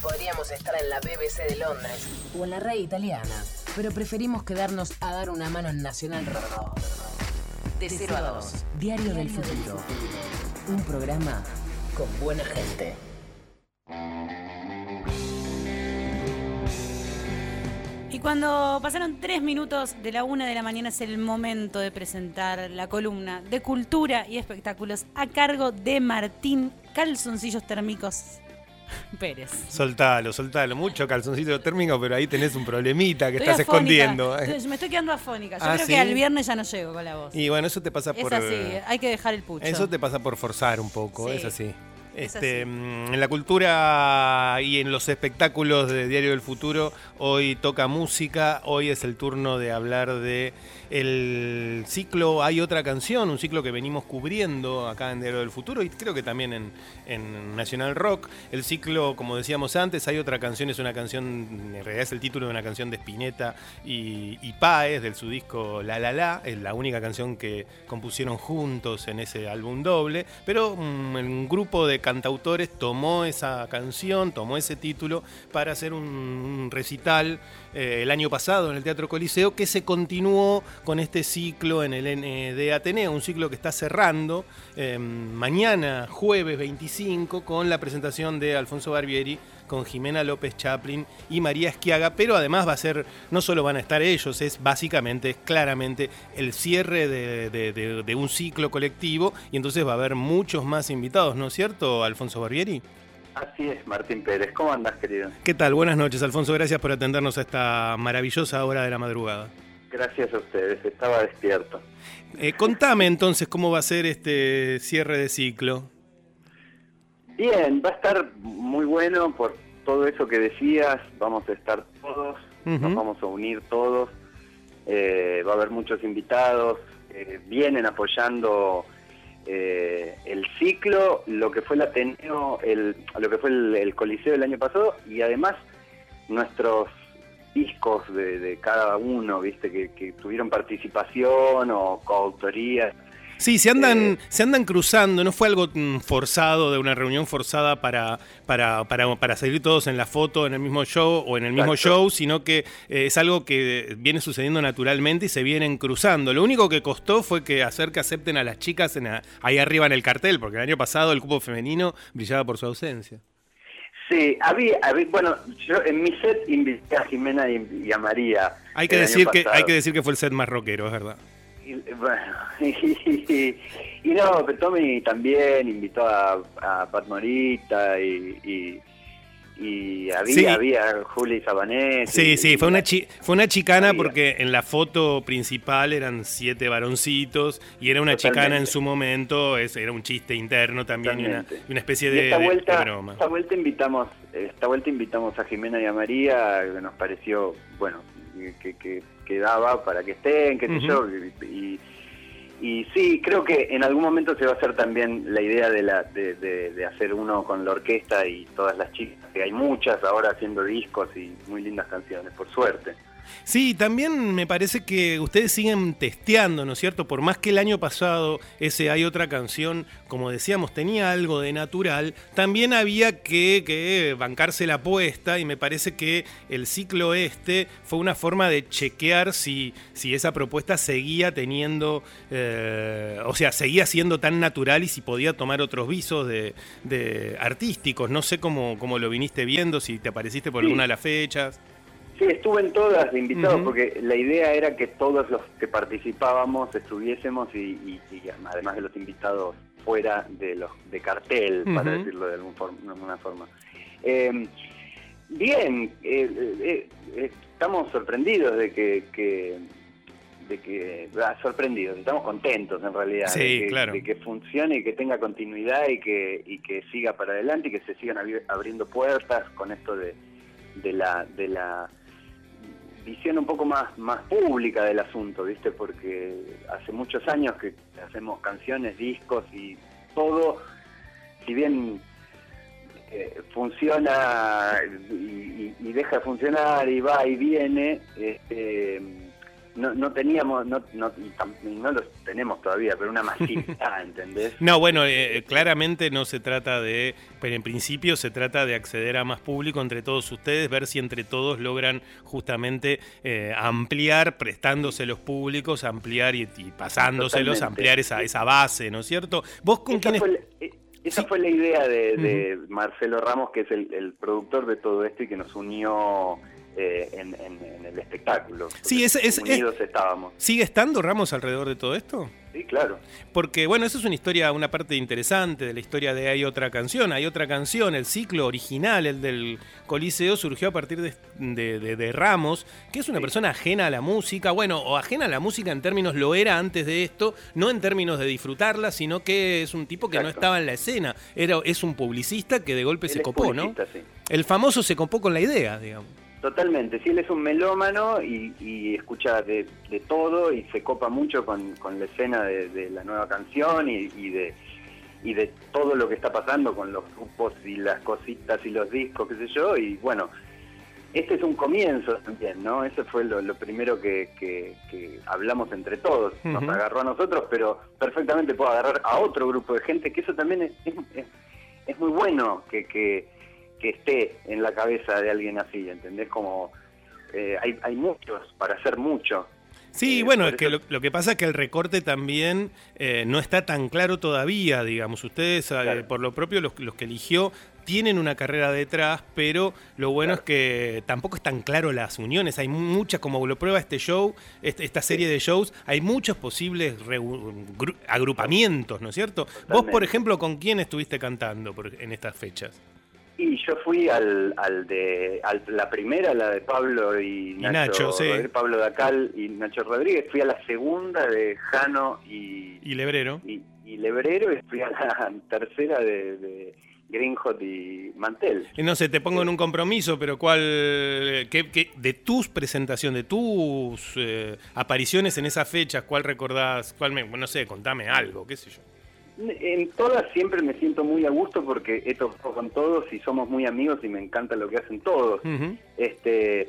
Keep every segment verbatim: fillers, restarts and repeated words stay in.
Podríamos estar en la B B C de Londres o en la RAI italiana, pero preferimos quedarnos a dar una mano en Nacional Rock. De cero a dos, Diario del Futuro. Un programa con buena gente. Y cuando pasaron tres minutos de la una de la mañana es el momento de presentar la columna de cultura y espectáculos a cargo de Martín Calzoncillos Térmicos Pérez. Soltalo, soltalo. Mucho calzoncito térmico, pero ahí tenés un problemita que Estoy estás afónica. escondiendo. Me estoy quedando afónica. Yo ¿Ah, creo sí? que al viernes ya no llego con la voz. Y bueno, eso te pasa por... Es así, hay que dejar el pucho. Eso te pasa por forzar un poco, Sí. es así. Es Este, así. En la cultura y en los espectáculos de Diario del Futuro, hoy toca música, hoy es el turno de hablar de el ciclo Hay Otra Canción, un ciclo que venimos cubriendo acá en Diario del Futuro y creo que también en, en Nacional Rock. El ciclo, como decíamos antes, Hay Otra Canción es una canción, en realidad es el título de una canción de Spinetta y, y Páez, del su disco La La La, es la única canción que compusieron juntos en ese álbum doble, pero um, un grupo de cantautores tomó esa canción, tomó ese título para hacer un, un recital eh, el año pasado en el Teatro Coliseo que se continuó con este ciclo en el N D Ateneo, un ciclo que está cerrando eh, mañana jueves veinticinco con la presentación de Alfonso Barbieri con Jimena López Chaplin y María Esquiaga, pero además va a ser, no solo van a estar ellos, es básicamente, es claramente el cierre de, de, de, de un ciclo colectivo y entonces va a haber muchos más invitados, ¿no es cierto, Alfonso Barbieri? Así es, Martín Pérez. ¿Cómo andás, querido? ¿Qué tal? Buenas noches, Alfonso. Gracias por atendernos a esta maravillosa hora de la madrugada. Gracias a ustedes, estaba despierto. Eh, contame entonces cómo va a ser este cierre de ciclo. Bien, va a estar muy bueno por todo eso que decías, vamos a estar todos, uh-huh. Nos vamos a unir todos, eh, va a haber muchos invitados, eh, vienen apoyando eh, el ciclo, lo que fue el Ateneo, el, lo que fue el, el Coliseo el año pasado y además nuestros discos de, de cada uno, viste, que, que tuvieron participación o coautoría. Sí, se andan, eh, se andan cruzando, no fue algo forzado, de una reunión forzada para, para, para, para salir todos en la foto en el mismo show o en el mismo Exacto. show, sino que eh, es algo que viene sucediendo naturalmente y se vienen cruzando. Lo único que costó fue que hacer que acepten a las chicas en a, ahí arriba en el cartel, porque el año pasado el cupo femenino brillaba por su ausencia. Sí, había, había, bueno, yo en mi set invité a Jimena y, y a María. Hay que decir que hay que decir que fue el set más rockero, es verdad. Y, bueno, y, y, y no, pero Tommy también invitó a, a Pat Morita y, y, y había, sí. había Juli Sabanés. Sí, y, sí, y fue una, chi fue una chicana había. Porque en la foto principal eran siete varoncitos y era una Totalmente. chicana en su momento, es, era un chiste interno también y una, y una especie de, esta vuelta, de, de broma. Esta vuelta invitamos, esta vuelta invitamos a Jimena y a María, que nos pareció, bueno, que, que, que daba para que estén, qué sé uh-huh. yo, y, y sí, creo que en algún momento se va a hacer también la idea de, la, de, de, de hacer uno con la orquesta y todas las chicas, que hay muchas ahora haciendo discos y muy lindas canciones, por suerte. Sí, también me parece que ustedes siguen testeando, ¿no es cierto? Por más que el año pasado ese Hay Otra Canción, como decíamos, tenía algo de natural, también había que, que bancarse la apuesta y me parece que el ciclo este fue una forma de chequear si, si esa propuesta seguía teniendo, eh, o sea, seguía siendo tan natural y si podía tomar otros visos de, de artísticos. No sé cómo, cómo lo viniste viendo, si te apareciste por sí. alguna de las fechas. Sí, estuve en todas de invitados, uh-huh. porque la idea era que todos los que participábamos estuviésemos y, y, y además de los invitados fuera de los de cartel, uh-huh. para decirlo de, algún forma, de alguna forma. Eh, bien, eh, eh, eh, estamos sorprendidos de que, que de que ah, sorprendidos, estamos contentos en realidad, sí, de, que, claro. de que funcione y que tenga continuidad y que y que siga para adelante y que se sigan abri- abriendo puertas con esto de de la de la visión un poco más más pública del asunto, ¿viste? Porque hace muchos años que hacemos canciones, discos y todo, si bien eh, funciona y, y, y deja de funcionar y va y viene, este, no, no teníamos, no, no, y, tam, y no lo tenemos todavía, pero una masividad, ¿entendés? No, bueno, eh, claramente no se trata de, pero en principio se trata de acceder a más público entre todos ustedes, ver si entre todos logran justamente eh, ampliar, prestándose los públicos, ampliar y, y pasándoselos, Totalmente. ampliar esa, esa base, ¿no es cierto? ¿Vos con Esa quiénes...? fue, la, esa Sí. fue la idea de, de Uh-huh. Marcelo Ramos, que es el, el productor de todo esto y que nos unió eh, en, en, en el espectáculo. Sí, es, es, Unidos es, estábamos. ¿sigue estando Ramos alrededor de todo esto? Sí, claro. Porque, bueno, eso es una historia, una parte interesante de la historia de Hay Otra Canción. Hay Otra Canción, el ciclo original, el del Coliseo, surgió a partir de, de, de, de Ramos, que es una Sí. persona ajena a la música, bueno, o ajena a la música en términos, lo era antes de esto, no en términos de disfrutarla, sino que es un tipo que no Exacto. estaba en la escena. Era, es un publicista que de golpe Él se es copó, ¿no? publicista, sí. El famoso se copó con la idea, digamos. Totalmente, sí, él es un melómano y, y escucha de, de todo y se copa mucho con, con la escena de, de la nueva canción y, y de y de todo lo que está pasando con los grupos y las cositas y los discos, qué sé yo, y bueno, este es un comienzo también, ¿no? Ese fue lo, lo primero que, que, que hablamos entre todos, nos Ujú. agarró a nosotros, pero perfectamente puedo agarrar a otro grupo de gente, que eso también es, es, es- es muy bueno que... que que esté en la cabeza de alguien así, ¿entendés? Como eh, hay, hay muchos para hacer mucho. Sí, Eh, bueno, por es que eso- lo, lo que pasa es que el recorte también eh, no está tan claro todavía, digamos. Ustedes, eh, Claro. por lo propio, los, los que eligió, tienen una carrera detrás, pero lo bueno Claro. es que tampoco están claro las uniones. Hay muchas, como lo prueba este show, este- esta serie de shows, hay muchos posibles reu- gru- agrupamientos, ¿no es cierto? Vos, por Totalmente. ejemplo, ¿con quién estuviste cantando por- en estas fechas? Y yo fui al, al de al- la primera, la de Pablo y Nacho, Nacho, sí. Rodríguez, Pablo Dacal y Nacho Rodríguez. Fui a la segunda de Jano y, Y Lebrero. y, y Lebrero, y fui a la tercera de, de Green Hot y Mantel. Y no sé, te pongo en un compromiso, pero ¿cuál, qué, qué- de tus presentaciones, de tus eh, apariciones en esas fechas, cuál recordás? Cuál me, no sé, contame algo, qué sé yo. En todas siempre me siento muy a gusto porque he tocado con todos y somos muy amigos y me encanta lo que hacen todos. Ujú. Este,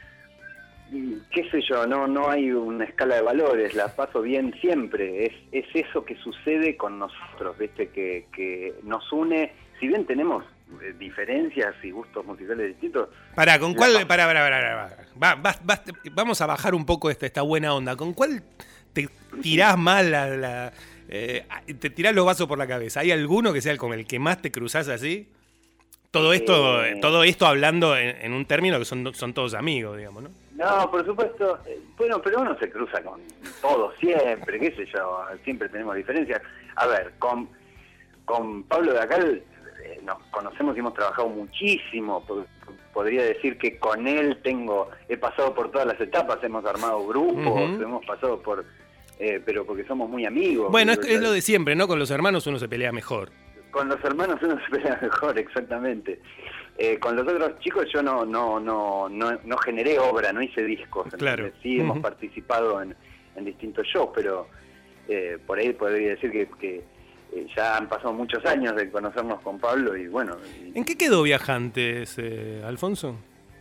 y qué sé yo, no no hay una escala de valores, la paso bien siempre. Es es eso que sucede con nosotros, ¿viste? Que, que nos une, si bien tenemos eh, diferencias y gustos musicales distintos. Pará, ¿con La cuál? pa- Pará, pará, pará, pará. Va- vas- vas- vamos a bajar un poco esta, esta buena onda. ¿Con cuál te tirás mal la, la, eh, te tirás los vasos por la cabeza? ¿Hay alguno que sea con el que más te cruzás así? Todo esto, Eh. todo esto hablando en, en un término que son, son todos amigos, digamos, ¿no? No, por supuesto. eh, Bueno, pero uno se cruza con todos siempre, qué sé yo, siempre tenemos diferencias. A ver, con, con Pablo Dacal eh, nos conocemos y hemos trabajado muchísimo. po- Podría decir que con él tengo, he pasado por todas las etapas, hemos armado grupos, Ujú. hemos pasado por, eh, pero porque somos muy amigos. Bueno, es, Digo, es lo de siempre, ¿no? Con los hermanos uno se pelea mejor. Con los hermanos uno se pelea mejor, exactamente. Eh, con los otros chicos yo no no no no, no generé obra, no hice discos. Claro. ¿entendés? Sí, hemos Ujú. participado en, en distintos shows, pero eh, por ahí podría decir que, que eh, ya han pasado muchos años de conocernos con Pablo y bueno. Y, ¿En qué quedó Viajantes, eh, Alfonso?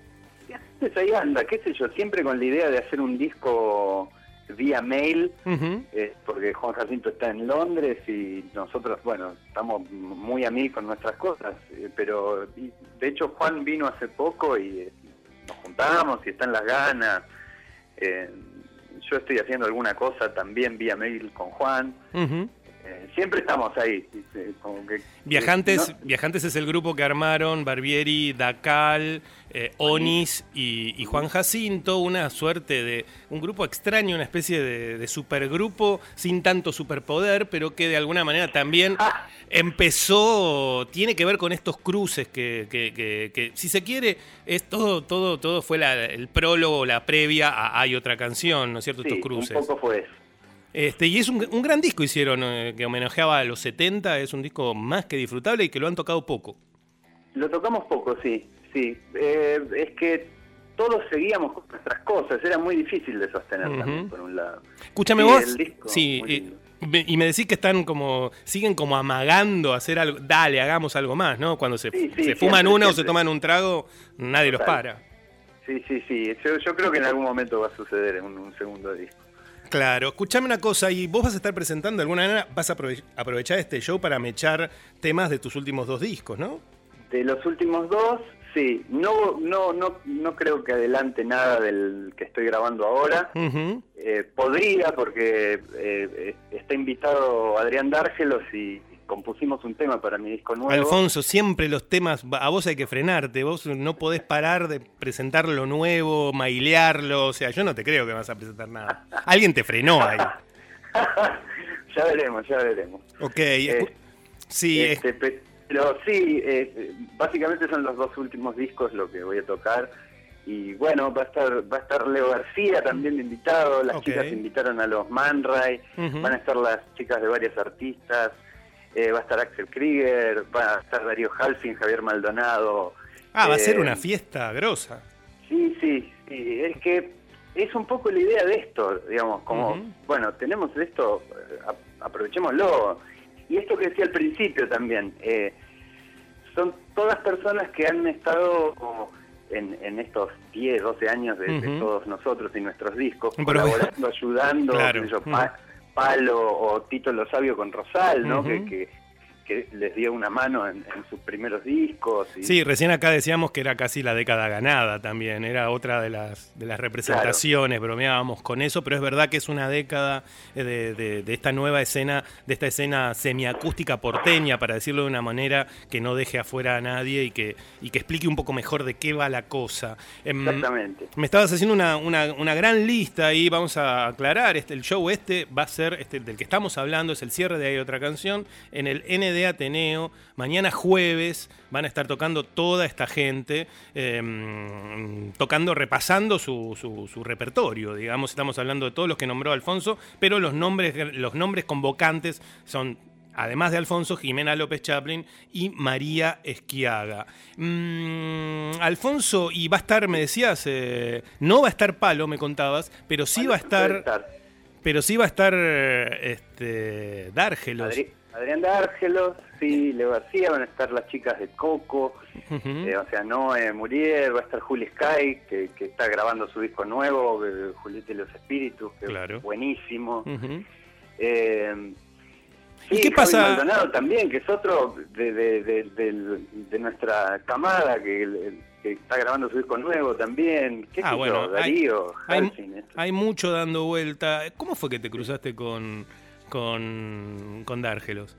pues ahí anda, qué sé yo, siempre con la idea de hacer un disco vía mail, Ujú. eh, porque Juan Jacinto está en Londres y nosotros, bueno, estamos muy amigos con nuestras cosas, eh, pero y, de hecho Juan vino hace poco y eh, nos juntamos y están las ganas. Eh, yo estoy haciendo alguna cosa también vía mail con Juan. Ujú. Eh, siempre estamos ahí. eh, como que, Viajantes, eh, no- Viajantes es el grupo que armaron Barbieri, Dacal, eh, Onis y, y Juan Jacinto, una suerte de un grupo extraño, una especie de, de supergrupo sin tanto superpoder, pero que de alguna manera también Ah. empezó, tiene que ver con estos cruces que, que, que- que, si se quiere, es todo, todo, todo fue la- el prólogo, la previa a Hay Otra Canción, ¿no es cierto? sí, Estos cruces. un poco fue eso. Este, y es un, un gran disco hicieron, eh, que homenajeaba a los setenta, es un disco más que disfrutable y que lo han tocado poco. Lo tocamos poco, sí, sí. Eh, es que todos seguíamos con nuestras cosas, era muy difícil de sostener Ujú. también, por un lado. Escúchame Sí, vos, el disco, sí, muy eh, lindo. me- y me decís que están como, siguen como amagando a hacer algo, dale, hagamos algo más, ¿no? Cuando se, Sí, sí, se fuman siempre, una o se siempre. toman un trago, nadie los Total. para. Sí, sí, sí. Yo, yo creo que en algún momento va a suceder en un, un segundo disco. Claro, escuchame una cosa, ¿y vos vas a estar presentando de alguna manera, vas a aprove- aprovechar este show para mechar temas de tus últimos dos discos, ¿no? De los últimos dos, sí. No, no, no, no creo que adelante nada del que estoy grabando ahora. Uh-huh. Eh, podría, porque eh, está invitado Adrián Dárgelos y compusimos un tema para mi disco nuevo. Alfonso, siempre los temas, a vos hay que frenarte, vos no podés parar de presentar lo nuevo, mailearlo, o sea, yo no te creo que vas a presentar nada. Alguien te frenó ahí. Ya veremos, ya veremos. Ok, Eh, sí. este, es... Pero sí, eh, básicamente son los dos últimos discos lo que voy a tocar. Y bueno, va a estar va a estar Leo García también de invitado, las Okay. chicas invitaron a los Man Ray, Uh-huh. van a estar las chicas de varios artistas, eh, va a estar Axel Krieger, va a estar Darío Halfin, Javier Maldonado. Ah, va a ser eh, una fiesta grosa. Sí, sí, sí, es que es un poco la idea de esto, digamos, como, Uh-huh. bueno, tenemos esto, a- aprovechémoslo. Y esto que decía al principio también, eh, son todas personas que han estado como en, en estos diez, doce años de, de Uh-huh. todos nosotros y nuestros discos, Pero- colaborando, ayudando, Claro. qué sé yo, Uh-huh. Pa- Palo o Tito Lo Sabio con Rosal, ¿no? Uh-huh. que, que, que les dio una mano en, en sus primeros discos. Y, Sí, recién acá decíamos que era casi la década ganada también, era otra de las de las representaciones, bromeábamos con eso, pero es verdad que es una década de, de, de esta nueva escena, de esta escena semiacústica porteña, para decirlo de una manera que no deje afuera a nadie y que, y que explique un poco mejor de qué va la cosa. Em, Exactamente. Me estabas haciendo una, una, una gran lista y vamos a aclarar, este, el show este va a ser, este, del que estamos hablando, es el cierre de Hay Otra Canción, en el N D Ateneo. Mañana jueves van a estar tocando toda esta gente, eh, tocando, repasando su, su, su repertorio, digamos. Estamos hablando de todos los que nombró Alfonso, pero los nombres, los nombres convocantes son, además de Alfonso, Jimena López Chaplin y María Esquiaga. Mm, Alfonso, y va a estar, me decías, eh, no va a estar Palo, me contabas, pero sí va a estar, pero sí va a estar este, Dárgelos. Adri- Adrián Dárgelos, sí, Leo García, van a estar las chicas de Coco, Uh-huh. eh, o sea, Noé Muriel, va a estar Juli Sky, que, que está grabando su disco nuevo, eh, Julieta y los Espíritus, que Claro. es buenísimo. Uh-huh. Eh, ¿Y sí, qué Javi pasa? Maldonado también, que es otro de, de, de, de, de nuestra camada, que, que está grabando su disco nuevo también. ¿Qué Ah, sé bueno, yo? Darío, hay, Halfin, esto. hay mucho dando vuelta. ¿Cómo fue que te cruzaste con, con, con Dárgelos?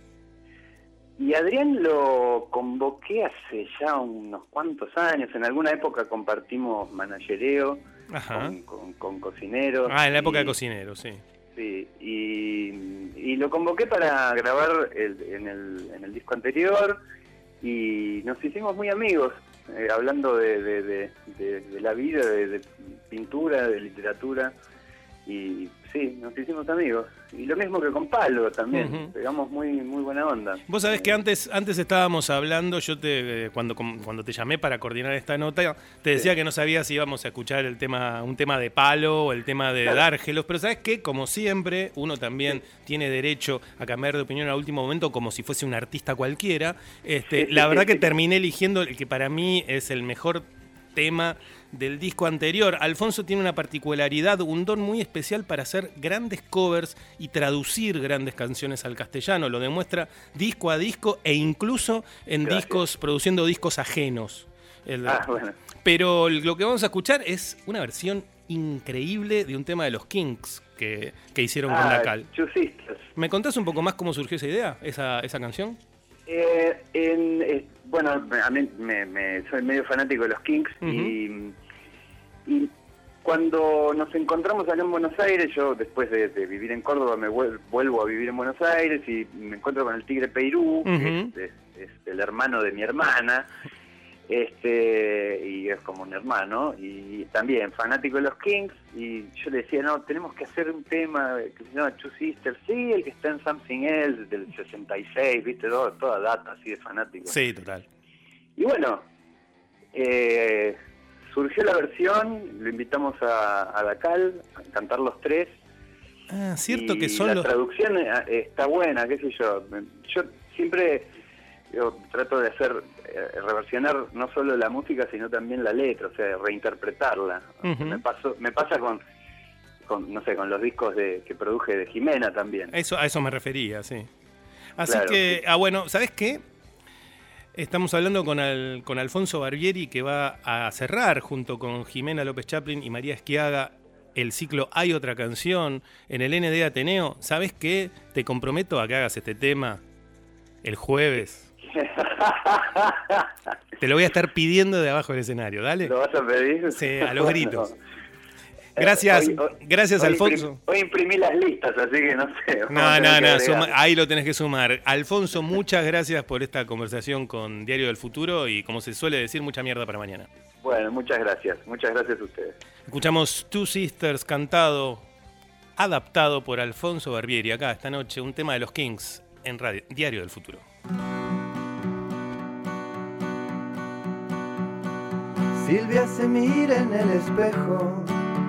Y Adrián lo convoqué hace ya unos cuantos años. En alguna época compartimos managereo Ajá. con, con, con cocineros. Ah, en la época y, de cocinero, sí. Sí, y, y lo convoqué para grabar el, en, el, en el disco anterior y nos hicimos muy amigos, eh, hablando de, de, de, de, de la vida, de, de pintura, de literatura. Y sí, nos hicimos amigos. Y lo mismo que con Palo también, Ujú. pegamos muy muy buena onda. Vos sabés Eh, que antes, antes estábamos hablando, yo te, eh, cuando, cuando te llamé para coordinar esta nota, te decía Sí. que no sabía si íbamos a escuchar el tema, un tema de Palo o el tema de Claro. Dárgelos, pero sabés que, como siempre, uno también tiene derecho a cambiar de opinión al último momento como si fuese un artista cualquiera. Este, Sí, la sí, verdad sí, que sí. terminé eligiendo el que para mí es el mejor tema del disco anterior. Alfonso tiene una particularidad, un don muy especial para hacer grandes covers y traducir grandes canciones al castellano. Lo demuestra disco a disco e incluso en Gracias. discos, produciendo discos ajenos. El- Ah, bueno. Pero lo que vamos a escuchar es una versión increíble de un tema de los Kinks que, que hicieron con Ah, Dacal. Two Sisters. ¿Me contás un poco más cómo surgió esa idea, esa, esa canción? Eh, en, eh, bueno, a mí me, me- soy medio fanático de los Kinks. Ujú. y, y cuando nos encontramos acá en Buenos Aires, yo después de, de vivir en Córdoba me vuel- vuelvo a vivir en Buenos Aires y me encuentro con el Tigre Peirú, que Ujú. es, es- es el hermano de mi hermana, este y es como un hermano, y también fanático de los Kinks, y yo le decía, no, tenemos que hacer un tema que se llama Two Sisters, sí, el que está en Something Else del sesenta y seis, viste, toda, toda data así de fanático. Sí, total. Y bueno, eh, surgió la versión, lo invitamos a, a Dacal a cantar los tres. Ah, cierto y que son la los... traducción eh, está buena, qué sé yo. Yo siempre yo trato de hacer, eh, reversionar no solo la música, sino también la letra, o sea, reinterpretarla. Ujú. Me pasó, me pasa con, con, no sé, con los discos de, que produje de Jimena también. Eso, a eso me refería, sí. Así Claro, que, sí. ah, bueno, ¿sabés qué? Estamos hablando con, Al, con Alfonso Barbieri, que va a cerrar junto con Jimena López Chaplin y María Esquiaga el ciclo Hay Otra Canción en el N D Ateneo. ¿Sabés qué? Te comprometo a que hagas este tema el jueves. Te lo voy a estar pidiendo de abajo del escenario, ¿dale? ¿Lo vas a pedir? Sí, a los Bueno. gritos. Gracias, Hoy- hoy- gracias hoy Alfonso. imprim- hoy imprimí las listas, así que no sé. vamos No, a tener no, que no, agregar. suma- ahí lo tenés que sumar. Alfonso, muchas gracias por esta conversación con Diario del Futuro y, como se suele decir, mucha mierda para mañana. Bueno, muchas gracias. Muchas gracias a ustedes. Escuchamos Two Sisters cantado, adaptado por Alfonso Barbieri, acá esta noche, un tema de los Kings en radio, Diario del Futuro. Silvia se mira en el espejo,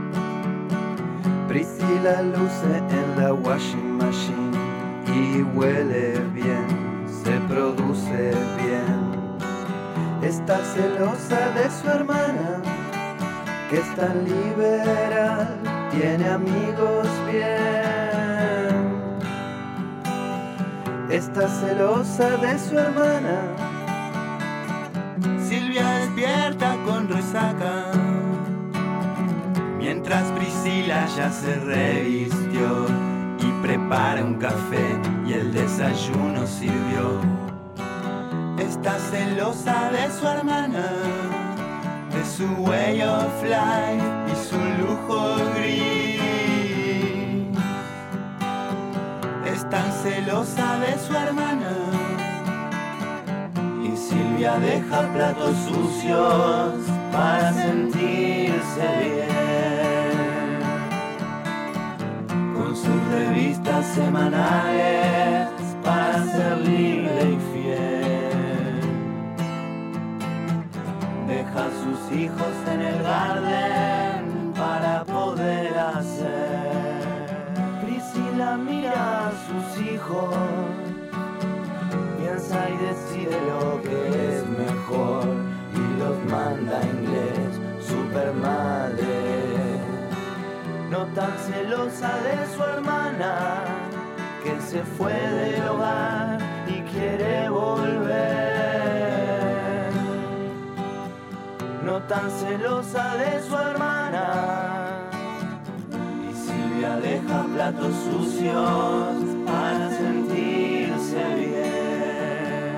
Priscila luce en la washing machine y huele bien, se produce bien. Está celosa de su hermana, que es tan liberal, tiene amigos bien. Está celosa de su hermana. Silvia despierta con resaca, mientras Priscila ya se revistió y prepara un café y el desayuno sirvió. Está celosa de su hermana, de su way of life y su lujo gris. Es tan celosa de su hermana, y Silvia deja platos sucios para sentirse bien. Con sus revistas semanales para ser libre y fiel. Deja a sus hijos en el garden para poder hacer. Priscila mira a sus hijos, piensa y decide lo que es mejor y los manda a inglés, supermadre. No tan celosa de su hermana, que se fue del hogar y quiere volver. No tan celosa de su hermana, y Silvia deja platos sucios para sentirse bien.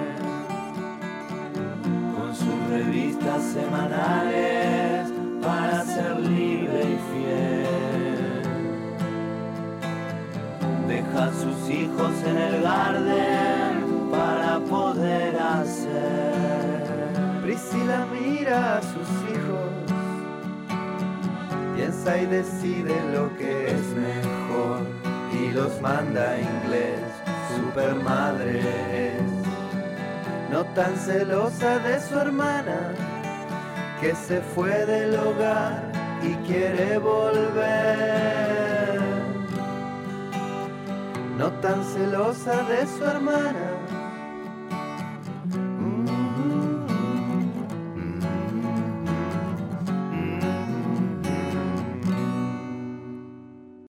Con sus revistas semanales para ser libre y fiel. Deja a sus hijos en el garden para poder hacer. Priscila mira a sus hijos, piensa y decide lo que es mejor y los manda a inglés, supermadre es. No tan celosa de su hermana, que se fue del hogar y quiere volver. No tan celosa de su hermana,